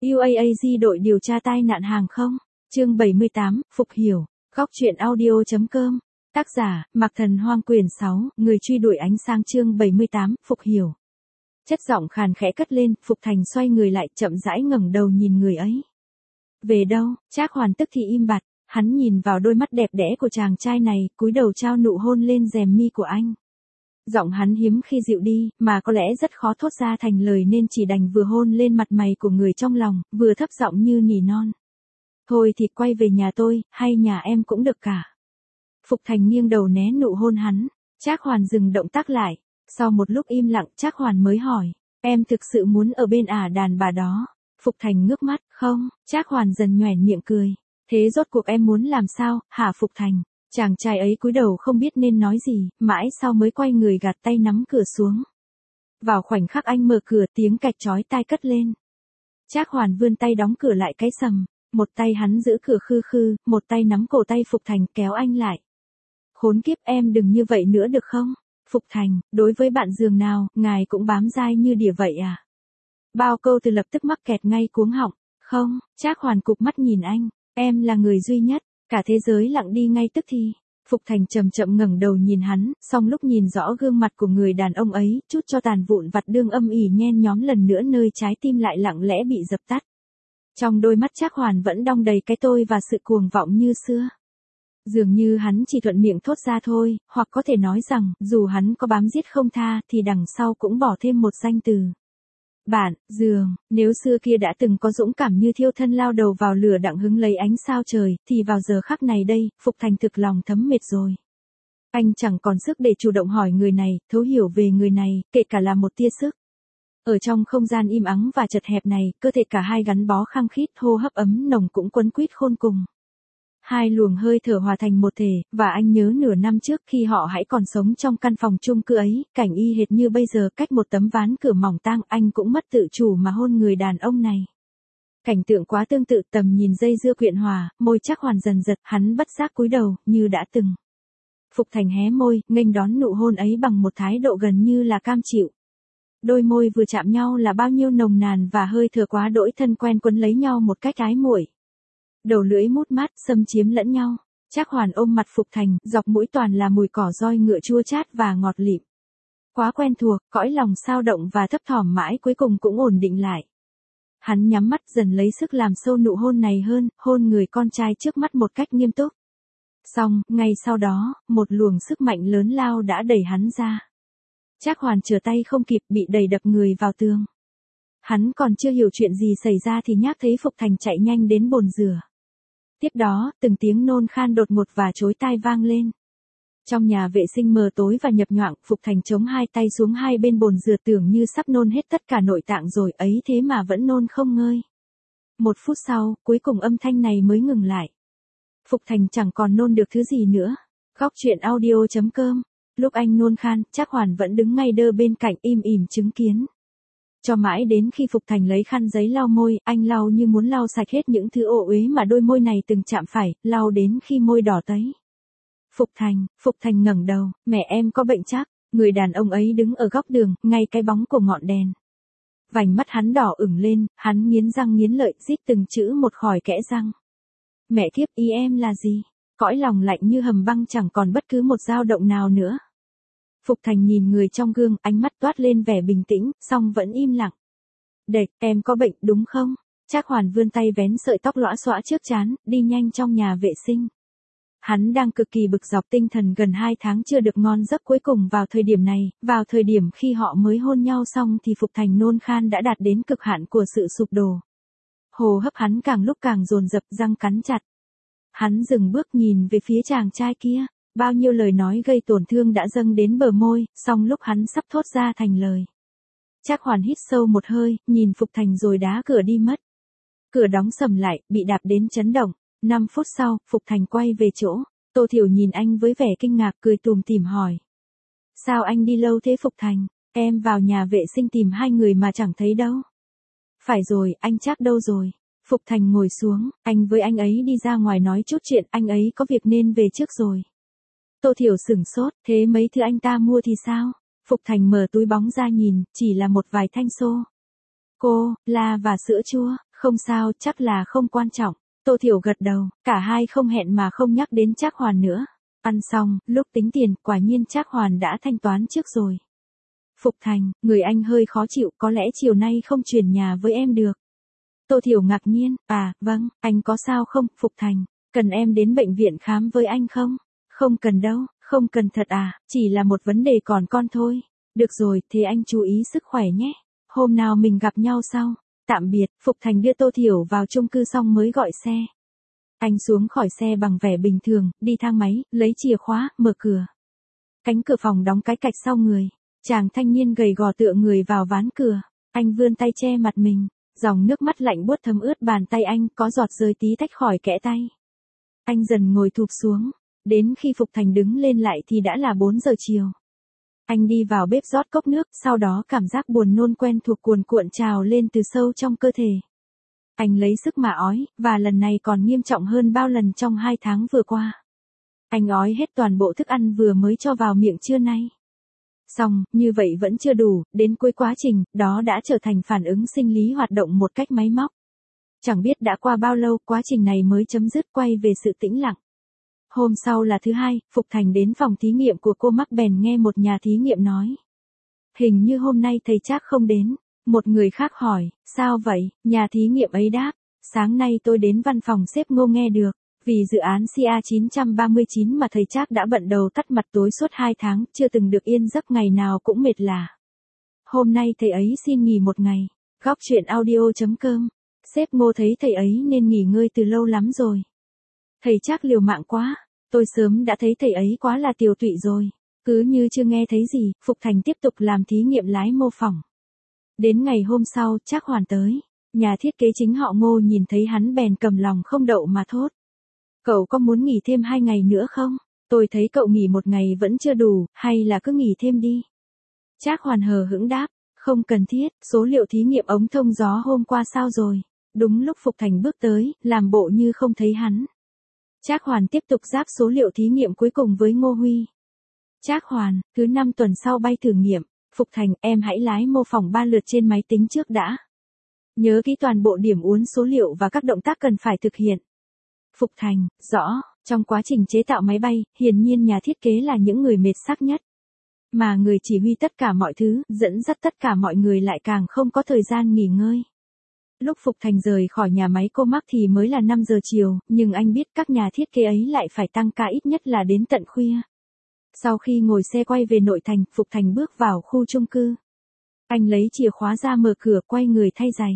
UAAG đội điều tra tai nạn hàng không. Chương 78, Phục Hiểu. Góc truyện audio.com. Tác giả, Mạc Thần Hoang quyển 6, người truy đuổi ánh sáng chương 78, Phục Hiểu. Chất giọng khàn khẽ cất lên, Phục Thành xoay người lại, chậm rãi ngẩng đầu nhìn người ấy. Về đâu? Trác Hoàn tức thì im bặt, hắn nhìn vào đôi mắt đẹp đẽ của chàng trai này, cúi đầu trao nụ hôn lên rèm mi của anh. Giọng hắn hiếm khi dịu đi, mà có lẽ rất khó thốt ra thành lời nên chỉ đành vừa hôn lên mặt mày của người trong lòng, vừa thấp giọng như nỉ non. Thôi thì quay về nhà tôi, hay nhà em cũng được cả. Phục Thành nghiêng đầu né nụ hôn hắn, Trác Hoàn dừng động tác lại. Sau một lúc im lặng, Trác Hoàn mới hỏi, em thực sự muốn ở bên đàn bà đó? Phục Thành ngước mắt, không, Trác Hoàn dần nhoẻn miệng cười. Thế rốt cuộc em muốn làm sao, hả Phục Thành? Chàng trai ấy cúi đầu không biết nên nói gì, mãi sau mới quay người gạt tay nắm cửa xuống. Vào khoảnh khắc anh mở cửa, tiếng cạch chói tai cất lên. Trác Hoàn vươn tay đóng cửa lại cái sầm, một tay hắn giữ cửa khư khư, một tay nắm cổ tay Phục Thành kéo anh lại. Khốn kiếp, em đừng như vậy nữa được không? Phục Thành, đối với bạn giường nào, ngài cũng bám dai như đỉa vậy à? Bao câu từ lập tức mắc kẹt ngay cuống họng. Không, Trác Hoàn cụp mắt nhìn anh, em là người duy nhất. Cả thế giới lặng đi ngay tức thì. Phục Thành chậm chậm ngẩng đầu nhìn hắn, song lúc nhìn rõ gương mặt của người đàn ông ấy, chút cho tàn vụn vặt đương âm ỉ nhen nhóm lần nữa nơi trái tim lại lặng lẽ bị dập tắt. Trong đôi mắt Trác Hoàn vẫn đong đầy cái tôi và sự cuồng vọng như xưa. Dường như hắn chỉ thuận miệng thốt ra thôi, hoặc có thể nói rằng, dù hắn có bám giết không tha, thì đằng sau cũng bỏ thêm một danh từ. Bạn, giường, nếu xưa kia đã từng có dũng cảm như thiêu thân lao đầu vào lửa đặng hứng lấy ánh sao trời, thì vào giờ khắc này đây, Phục Thành thực lòng thấm mệt rồi. Anh chẳng còn sức để chủ động hỏi người này, thấu hiểu về người này, kể cả là một tia sức. Ở trong không gian im ắng và chật hẹp này, cơ thể cả hai gắn bó khăng khít, hô hấp ấm nồng cũng quấn quýt khôn cùng. Hai luồng hơi thở hòa thành một thể, và anh nhớ nửa năm trước khi họ hãy còn sống trong căn phòng chung cư ấy, cảnh y hệt như bây giờ cách một tấm ván cửa mỏng tang, anh cũng mất tự chủ mà hôn người đàn ông này. Cảnh tượng quá tương tự, tầm nhìn dây dưa quyện hòa, môi Trác Hoàn dần giật, hắn bất giác cúi đầu, như đã từng. Phục Thành hé môi, nghênh đón nụ hôn ấy bằng một thái độ gần như là cam chịu. Đôi môi vừa chạm nhau là bao nhiêu nồng nàn và hơi thở quá đỗi thân quen quấn lấy nhau một cách ái muội. Đầu lưỡi mút mát, xâm chiếm lẫn nhau. Trác Hoàn ôm mặt Phục Thành, dọc mũi toàn là mùi cỏ roi ngựa chua chát và ngọt lịm. Quá quen thuộc, cõi lòng sao động và thấp thỏm mãi cuối cùng cũng ổn định lại. Hắn nhắm mắt dần lấy sức làm sâu nụ hôn này hơn, hôn người con trai trước mắt một cách nghiêm túc. Xong, ngay sau đó, một luồng sức mạnh lớn lao đã đẩy hắn ra. Trác Hoàn trở tay không kịp, bị đẩy đập người vào tường. Hắn còn chưa hiểu chuyện gì xảy ra thì nhác thấy Phục Thành chạy nhanh đến bồn rửa. Tiếp đó, từng tiếng nôn khan đột ngột và chối tai vang lên. Trong nhà vệ sinh mờ tối và nhập nhoạng, Phục Thành chống hai tay xuống hai bên bồn rửa tưởng như sắp nôn hết tất cả nội tạng rồi ấy thế mà vẫn nôn không ngơi. Một phút sau, cuối cùng âm thanh này mới ngừng lại. Phục Thành chẳng còn nôn được thứ gì nữa. Góc truyện audio.com. Lúc anh nôn khan, Trác Hoàn vẫn đứng ngay đơ bên cạnh im ỉm chứng kiến. Cho mãi đến khi Phục Thành lấy khăn giấy lau môi, anh lau như muốn lau sạch hết những thứ ô uế mà đôi môi này từng chạm phải, lau đến khi môi đỏ tấy. Phục Thành ngẩng đầu, mẹ em có bệnh chắc. Người đàn ông ấy đứng ở góc đường, ngay cái bóng của ngọn đèn. Vành mắt hắn đỏ ửng lên, hắn nghiến răng nghiến lợi, rít từng chữ một khỏi kẽ răng. Mẹ kiếp, ý em là gì? Cõi lòng lạnh như hầm băng chẳng còn bất cứ một dao động nào nữa. Phục Thành nhìn người trong gương, ánh mắt toát lên vẻ bình tĩnh, song vẫn im lặng. Đệt, em có bệnh đúng không? Trác Hoàn vươn tay vén sợi tóc lõa xõa trước trán, đi nhanh trong nhà vệ sinh. Hắn đang cực kỳ bực dọc, tinh thần gần 2 tháng chưa được ngon giấc, cuối cùng vào thời điểm này, vào thời điểm khi họ mới hôn nhau xong thì Phục Thành nôn khan đã đạt đến cực hạn của sự sụp đổ. Hô hấp hắn càng lúc càng dồn dập, răng cắn chặt. Hắn dừng bước nhìn về phía chàng trai kia. Bao nhiêu lời nói gây tổn thương đã dâng đến bờ môi, song lúc hắn sắp thốt ra thành lời. Trác Hoàn hít sâu một hơi, nhìn Phục Thành rồi đá cửa đi mất. Cửa đóng sầm lại, bị đạp đến chấn động. 5 phút sau, Phục Thành quay về chỗ. Tô Thiểu nhìn anh với vẻ kinh ngạc, cười tủm tỉm hỏi. Sao anh đi lâu thế Phục Thành? Em vào nhà vệ sinh tìm hai người mà chẳng thấy đâu. Phải rồi, anh Trác đâu rồi? Phục Thành ngồi xuống, anh với anh ấy đi ra ngoài nói chút chuyện, anh ấy có việc nên về trước rồi. Tô Thiểu sửng sốt, thế mấy thứ anh ta mua thì sao? Phục Thành mở túi bóng ra nhìn, chỉ là một vài thanh xô. Cô, la và sữa chua, Không sao, chắc là không quan trọng. Tô Thiểu gật đầu, cả hai không hẹn mà không nhắc đến Trác Hoàn nữa. Ăn xong, lúc tính tiền, quả nhiên Trác Hoàn đã thanh toán trước rồi. Phục Thành, người anh hơi khó chịu, có lẽ chiều nay không chuyển nhà với em được. Tô Thiểu ngạc nhiên, vâng, anh có sao không, Phục Thành, cần em đến bệnh viện khám với anh không? Không cần đâu, không cần thật chỉ là một vấn đề còn con thôi. Được rồi, thế anh chú ý sức khỏe nhé. Hôm nào mình gặp nhau sau. Tạm biệt, Phục Thành đưa Tô Thiểu vào chung cư xong mới gọi xe. Anh xuống khỏi xe bằng vẻ bình thường, đi thang máy, lấy chìa khóa, mở cửa. Cánh cửa phòng đóng cái cạch sau người. Chàng thanh niên gầy gò tựa người vào ván cửa. Anh vươn tay che mặt mình. Dòng nước mắt lạnh buốt thấm ướt bàn tay anh, có giọt rơi tí tách khỏi kẽ tay. Anh dần ngồi thụp xuống. Đến khi Phục Thành đứng lên lại thì đã là 4 giờ chiều. Anh đi vào bếp rót cốc nước, sau đó cảm giác buồn nôn quen thuộc cuồn cuộn trào lên từ sâu trong cơ thể. Anh lấy sức mà ói, và lần này còn nghiêm trọng hơn bao lần trong 2 tháng vừa qua. Anh ói hết toàn bộ thức ăn vừa mới cho vào miệng trưa nay. Xong, như vậy vẫn chưa đủ, đến cuối quá trình, đó đã trở thành phản ứng sinh lý hoạt động một cách máy móc. Chẳng biết đã qua bao lâu, quá trình này mới chấm dứt, quay về sự tĩnh lặng. Hôm sau là thứ hai, Phục Thành đến phòng thí nghiệm của cô mắc bèn nghe một nhà thí nghiệm nói. Hình như hôm nay thầy Trác không đến. Một người khác hỏi, sao vậy? Nhà thí nghiệm ấy đáp, sáng nay tôi đến văn phòng sếp Ngô nghe được. Vì dự án CA 939 mà thầy Trác đã bận đầu tắt mặt tối suốt 2 tháng, chưa từng được yên giấc, ngày nào cũng mệt lả. Hôm nay thầy ấy xin nghỉ một ngày. Góc chuyện audio.com. Sếp Ngô thấy thầy ấy nên nghỉ ngơi từ lâu lắm rồi. Thầy Trác liều mạng quá. Tôi sớm đã thấy thầy ấy quá là tiều tụy rồi. Cứ như chưa nghe thấy gì, Phục Thành tiếp tục làm thí nghiệm lái mô phỏng. Đến ngày hôm sau, Trác Hoàn tới. Nhà thiết kế chính họ Ngô nhìn thấy hắn bèn cầm lòng không đậu mà thốt. Cậu có muốn nghỉ thêm 2 ngày nữa không? Tôi thấy cậu nghỉ 1 ngày vẫn chưa đủ, hay là cứ nghỉ thêm đi. Trác Hoàn hờ hững đáp, không cần thiết, số liệu thí nghiệm ống thông gió hôm qua sao rồi? Đúng lúc Phục Thành bước tới, làm bộ như không thấy hắn. Trác Hoàn tiếp tục ráp số liệu thí nghiệm cuối cùng với Ngô Huy. Trác Hoàn, thứ 5 tuần sau bay thử nghiệm. Phục Thành, em hãy lái mô phỏng 3 lượt trên máy tính trước đã. Nhớ kỹ toàn bộ điểm uốn số liệu và các động tác cần phải thực hiện. Phục Thành, rõ, trong quá trình chế tạo máy bay, hiển nhiên nhà thiết kế là những người mệt xác nhất. Mà người chỉ huy tất cả mọi thứ, dẫn dắt tất cả mọi người lại càng không có thời gian nghỉ ngơi. Lúc Phục Thành rời khỏi nhà máy cô Mark thì mới là 5 giờ chiều, nhưng anh biết các nhà thiết kế ấy lại phải tăng ca ít nhất là đến tận khuya. Sau khi ngồi xe quay về nội thành, Phục Thành bước vào khu chung cư. Anh lấy chìa khóa ra mở cửa, quay người thay giày.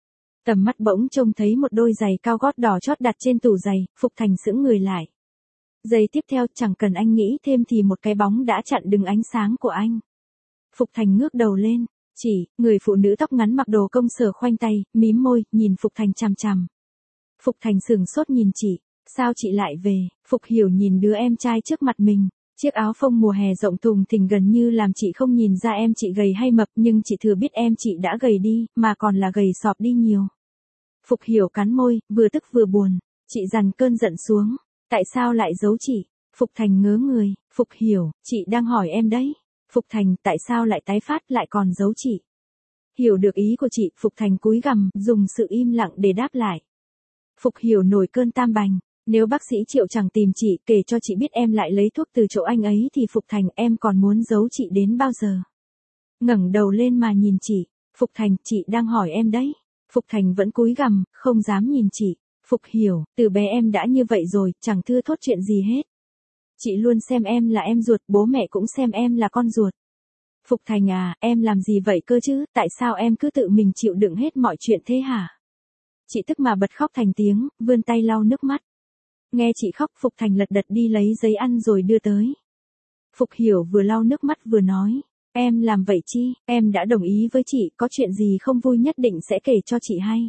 Tầm mắt bỗng trông thấy một đôi giày cao gót đỏ chót đặt trên tủ giày, Phục Thành sững người lại. Giây tiếp theo, chẳng cần anh nghĩ thêm thì một cái bóng đã chặn đứng ánh sáng của anh. Phục Thành ngước đầu lên, người phụ nữ tóc ngắn mặc đồ công sở khoanh tay, mím môi, nhìn Phục Thành chằm chằm. Phục Thành sửng sốt nhìn chị, sao chị lại về? Phục Hiểu nhìn đứa em trai trước mặt mình. Chiếc áo phông mùa hè rộng thùng thình gần như làm chị không nhìn ra em chị gầy hay mập, nhưng chị thừa biết em chị đã gầy đi, mà còn là gầy sọp đi nhiều. Phục Hiểu cắn môi, vừa tức vừa buồn. Chị dằn cơn giận xuống. Tại sao lại giấu chị? Phục Thành ngớ người. Phục Hiểu, chị đang hỏi em đấy. Phục Thành, tại sao lại tái phát lại còn giấu chị? Hiểu được ý của chị, Phục Thành cúi gằm, dùng sự im lặng để đáp lại. Phục Hiểu nổi cơn tam bành. Nếu bác sĩ Triệu chẳng tìm chị, kể cho chị biết em lại lấy thuốc từ chỗ anh ấy thì Phục Thành, em còn muốn giấu chị đến bao giờ? Ngẩng đầu lên mà nhìn chị. Phục Thành, chị đang hỏi em đấy. Phục Thành vẫn cúi gằm, không dám nhìn chị. Phục Hiểu, từ bé em đã như vậy rồi, chẳng thưa thốt chuyện gì hết. Chị luôn xem em là em ruột, bố mẹ cũng xem em là con ruột. Phục Thành à, em làm gì vậy cơ chứ, tại sao em cứ tự mình chịu đựng hết mọi chuyện thế hả? Chị tức mà bật khóc thành tiếng, vươn tay lau nước mắt. Nghe chị khóc, Phục Thành lật đật đi lấy giấy ăn rồi đưa tới. Phục Hiểu vừa lau nước mắt vừa nói, em làm vậy chi, em đã đồng ý với chị, có chuyện gì không vui nhất định sẽ kể cho chị hay.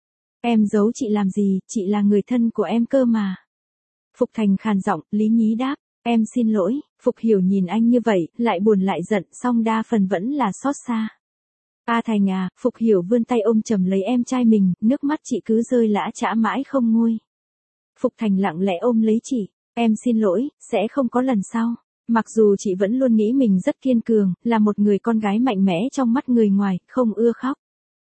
Em giấu chị làm gì, chị là người thân của em cơ mà. Phục Thành khàn giọng, lý nhí đáp, em xin lỗi. Phục Hiểu nhìn anh như vậy, lại buồn lại giận, song đa phần vẫn là xót xa. Thành à, Phục Hiểu vươn tay ôm chầm lấy em trai mình, nước mắt chị cứ rơi lã chã mãi không nguôi. Phục Thành lặng lẽ ôm lấy chị, em xin lỗi, sẽ không có lần sau. Mặc dù chị vẫn luôn nghĩ mình rất kiên cường, là một người con gái mạnh mẽ trong mắt người ngoài, không ưa khóc.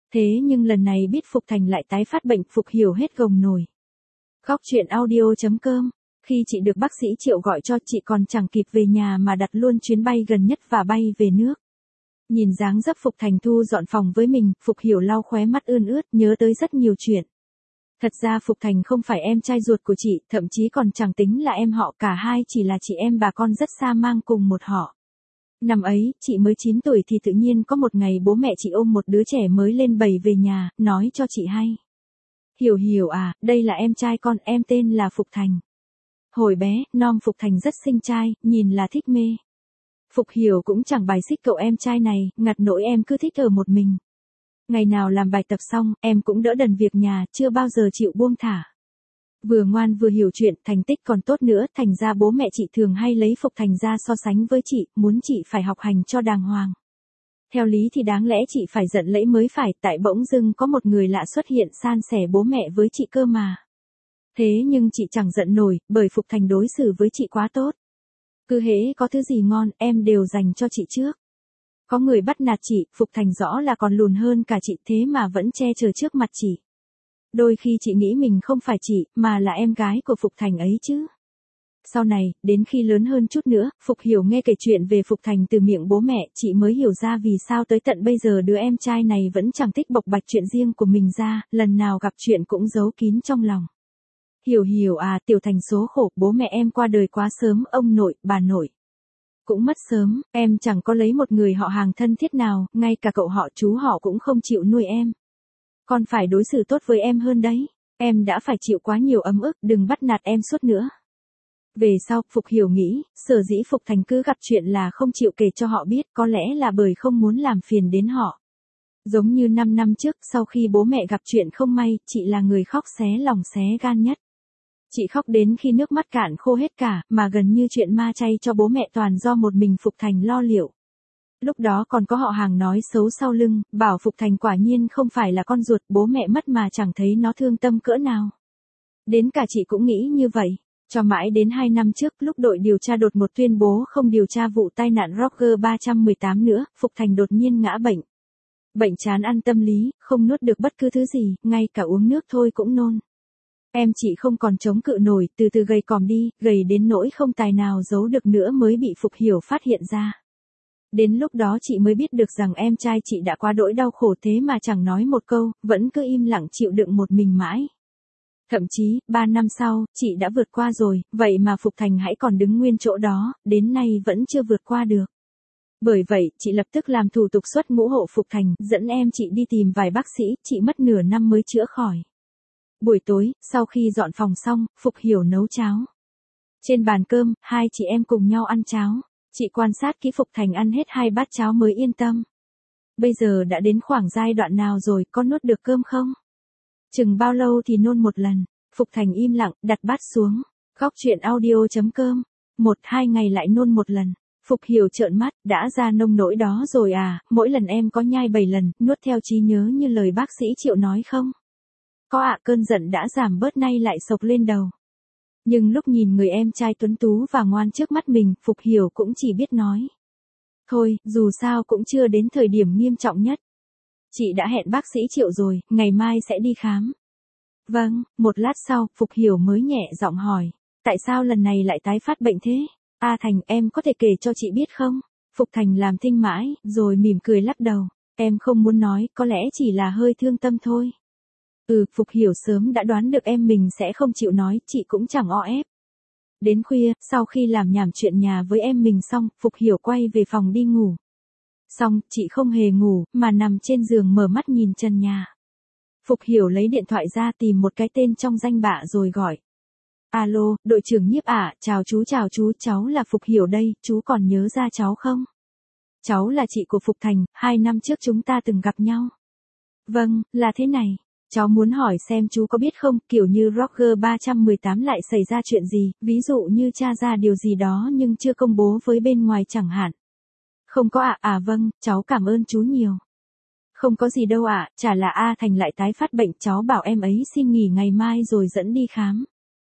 Thế nhưng lần này biết Phục Thành lại tái phát bệnh, Phục Hiểu hết gồng nổi. Khóc chuyện audio.com. Khi chị được bác sĩ Triệu gọi cho, chị còn chẳng kịp về nhà mà đặt luôn chuyến bay gần nhất và bay về nước. Nhìn dáng dấp Phục Thành thu dọn phòng với mình, Phục Hiểu lau khóe mắt ươn ướt, nhớ tới rất nhiều chuyện. Thật ra Phục Thành không phải em trai ruột của chị, thậm chí còn chẳng tính là em họ, cả hai chỉ là chị em bà con rất xa mang cùng một họ. Năm ấy, chị mới 9 tuổi thì tự nhiên có một ngày bố mẹ chị ôm một đứa trẻ mới lên 7 về nhà, nói cho chị hay. Hiểu Hiểu à, đây là em trai con, em tên là Phục Thành. Hồi bé, nom Phục Thành rất xinh trai, nhìn là thích mê. Phục Hiểu cũng chẳng bài xích cậu em trai này, ngặt nỗi em cứ thích ở một mình. Ngày nào làm bài tập xong, em cũng đỡ đần việc nhà, chưa bao giờ chịu buông thả. Vừa ngoan vừa hiểu chuyện, thành tích còn tốt nữa, thành ra bố mẹ chị thường hay lấy Phục Thành ra so sánh với chị, muốn chị phải học hành cho đàng hoàng. Theo lý thì đáng lẽ chị phải giận lẫy mới phải, tại bỗng dưng có một người lạ xuất hiện san sẻ bố mẹ với chị cơ mà. Thế nhưng chị chẳng giận nổi, bởi Phục Thành đối xử với chị quá tốt. Cứ hễ có thứ gì ngon, em đều dành cho chị trước. Có người bắt nạt chị, Phục Thành rõ là còn lùn hơn cả chị thế mà vẫn che chở trước mặt chị. Đôi khi chị nghĩ mình không phải chị, mà là em gái của Phục Thành ấy chứ. Sau này, đến khi lớn hơn chút nữa, Phục Hiểu nghe kể chuyện về Phục Thành từ miệng bố mẹ, chị mới hiểu ra vì sao tới tận bây giờ đứa em trai này vẫn chẳng thích bộc bạch chuyện riêng của mình ra, lần nào gặp chuyện cũng giấu kín trong lòng. Hiểu Hiểu à, Tiểu Thành số khổ, bố mẹ em qua đời quá sớm, ông nội, bà nội cũng mất sớm, em chẳng có lấy một người họ hàng thân thiết nào, ngay cả cậu họ chú họ cũng không chịu nuôi em. Con phải đối xử tốt với em hơn đấy, em đã phải chịu quá nhiều ấm ức, đừng bắt nạt em suốt nữa. Về sau, Phục Hiểu nghĩ, sở dĩ Phục Thành cứ gặp chuyện là không chịu kể cho họ biết, có lẽ là bởi không muốn làm phiền đến họ. Giống như 5 năm trước, sau khi bố mẹ gặp chuyện không may, chị là người khóc xé lòng xé gan nhất. Chị khóc đến khi nước mắt cạn khô hết cả, mà gần như chuyện ma chay cho bố mẹ toàn do một mình Phục Thành lo liệu. Lúc đó còn có họ hàng nói xấu sau lưng, bảo Phục Thành quả nhiên không phải là con ruột, bố mẹ mất mà chẳng thấy nó thương tâm cỡ nào. Đến cả chị cũng nghĩ như vậy. Cho mãi đến 2 năm trước, lúc đội điều tra đột ngột tuyên bố không điều tra vụ tai nạn Rocker 318 nữa, Phục Thành đột nhiên ngã bệnh. Bệnh chán ăn tâm lý, không nuốt được bất cứ thứ gì, ngay cả uống nước thôi cũng nôn. Em chị không còn chống cự nổi, từ từ gầy còm đi, gầy đến nỗi không tài nào giấu được nữa mới bị Phục Hiểu phát hiện ra. Đến lúc đó chị mới biết được rằng em trai chị đã quá đỗi đau khổ thế mà chẳng nói một câu, vẫn cứ im lặng chịu đựng một mình mãi. Thậm chí, 3 năm sau, chị đã vượt qua rồi, vậy mà Phục Thành hãy còn đứng nguyên chỗ đó, đến nay vẫn chưa vượt qua được. Bởi vậy, chị lập tức làm thủ tục xuất ngũ hộ Phục Thành, dẫn em chị đi tìm vài bác sĩ, chị mất nửa năm mới chữa khỏi. Buổi tối, sau khi dọn phòng xong, Phục Hiểu nấu cháo. Trên bàn cơm, hai chị em cùng nhau ăn cháo. Chị quan sát kỹ Phục Thành ăn hết 2 bát cháo mới yên tâm. Bây giờ đã đến khoảng giai đoạn nào rồi, có nuốt được cơm không? Chừng bao lâu thì nôn một lần? Phục Thành im lặng, đặt bát xuống. Khóc chuyện audio.com. 1-2 ngày lại nôn một lần. Phục Hiểu trợn mắt, đã ra nông nỗi đó rồi à, mỗi lần em có nhai 7 lần, nuốt theo trí nhớ như lời bác sĩ Triệu nói không? Có ạ, cơn giận đã giảm bớt nay lại sộc lên đầu. Nhưng lúc nhìn người em trai tuấn tú và ngoan trước mắt mình, Phục Hiểu cũng chỉ biết nói. Thôi, dù sao cũng chưa đến thời điểm nghiêm trọng nhất. Chị đã hẹn bác sĩ Triệu rồi, ngày mai sẽ đi khám. Vâng, một lát sau, Phục Hiểu mới nhẹ giọng hỏi. Tại sao lần này lại tái phát bệnh thế? Thành, em có thể kể cho chị biết không? Phục Thành làm thinh mãi, rồi mỉm cười lắc đầu. Em không muốn nói, có lẽ chỉ là hơi thương tâm thôi. Phục Hiểu sớm đã đoán được em mình sẽ không chịu nói, chị cũng chẳng o ép. Đến khuya, sau khi làm nhảm chuyện nhà với em mình xong, Phục Hiểu quay về phòng đi ngủ. Xong, chị không hề ngủ, mà nằm trên giường mở mắt nhìn trần nhà. Phục Hiểu lấy điện thoại ra tìm một cái tên trong danh bạ rồi gọi. Alo, đội trưởng Nhiếp ạ, chào chú, cháu là Phục Hiểu đây, chú còn nhớ ra cháu không? Cháu là chị của Phục Thành, 2 năm trước chúng ta từng gặp nhau. Vâng, là thế này. Cháu muốn hỏi xem chú có biết không, kiểu như Rocker 318 lại xảy ra chuyện gì, ví dụ như tra ra điều gì đó nhưng chưa công bố với bên ngoài chẳng hạn. Không có ạ, vâng, cháu cảm ơn chú nhiều. Không có gì đâu ạ, chả là Thành lại tái phát bệnh, cháu bảo em ấy xin nghỉ ngày mai rồi dẫn đi khám.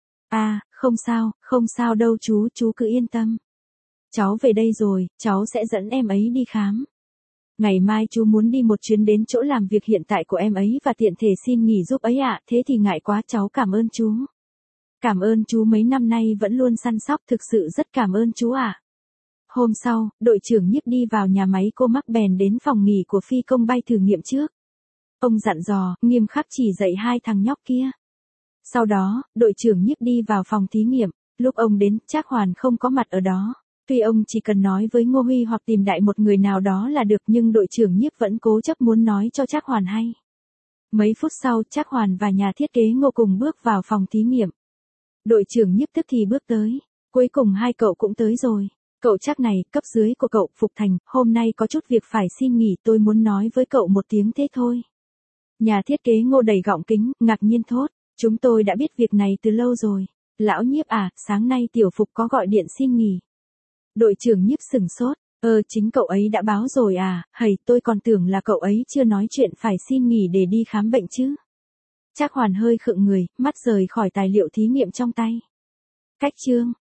Không sao đâu chú cứ yên tâm. Cháu về đây rồi, cháu sẽ dẫn em ấy đi khám. Ngày mai chú muốn đi một chuyến đến chỗ làm việc hiện tại của em ấy và tiện thể xin nghỉ giúp ấy ạ, thế thì ngại quá cháu cảm ơn chú. Cảm ơn chú mấy năm nay vẫn luôn săn sóc, thực sự rất cảm ơn chú ạ. Hôm sau, đội trưởng Nhiếp đi vào nhà máy cô Mắc bèn đến phòng nghỉ của phi công bay thử nghiệm trước. Ông dặn dò, nghiêm khắc chỉ dạy hai thằng nhóc kia. Sau đó, đội trưởng Nhiếp đi vào phòng thí nghiệm, lúc ông đến, Trác Hoàn không có mặt ở đó. Tuy ông chỉ cần nói với Ngô Huy hoặc tìm đại một người nào đó là được nhưng đội trưởng Nhiếp vẫn cố chấp muốn nói cho Trác Hoàn hay. Mấy phút sau, Trác Hoàn và nhà thiết kế Ngô cùng bước vào phòng thí nghiệm. Đội trưởng Nhiếp tức thì bước tới. Cuối cùng hai cậu cũng tới rồi. Cậu Trác này, cấp dưới của cậu, Phục Thành, hôm nay có chút việc phải xin nghỉ, tôi muốn nói với cậu một tiếng thế thôi. Nhà thiết kế Ngô đầy gọng kính, ngạc nhiên thốt. Chúng tôi đã biết việc này từ lâu rồi. Lão Nhiếp à, sáng nay tiểu Phục có gọi điện xin nghỉ. Đội trưởng Nhiếp sửng sốt. Chính cậu ấy đã báo rồi à, hầy, tôi còn tưởng là cậu ấy chưa nói chuyện phải xin nghỉ để đi khám bệnh chứ. Trác Hoàn hơi khựng người, mắt rời khỏi tài liệu thí nghiệm trong tay. Cách chương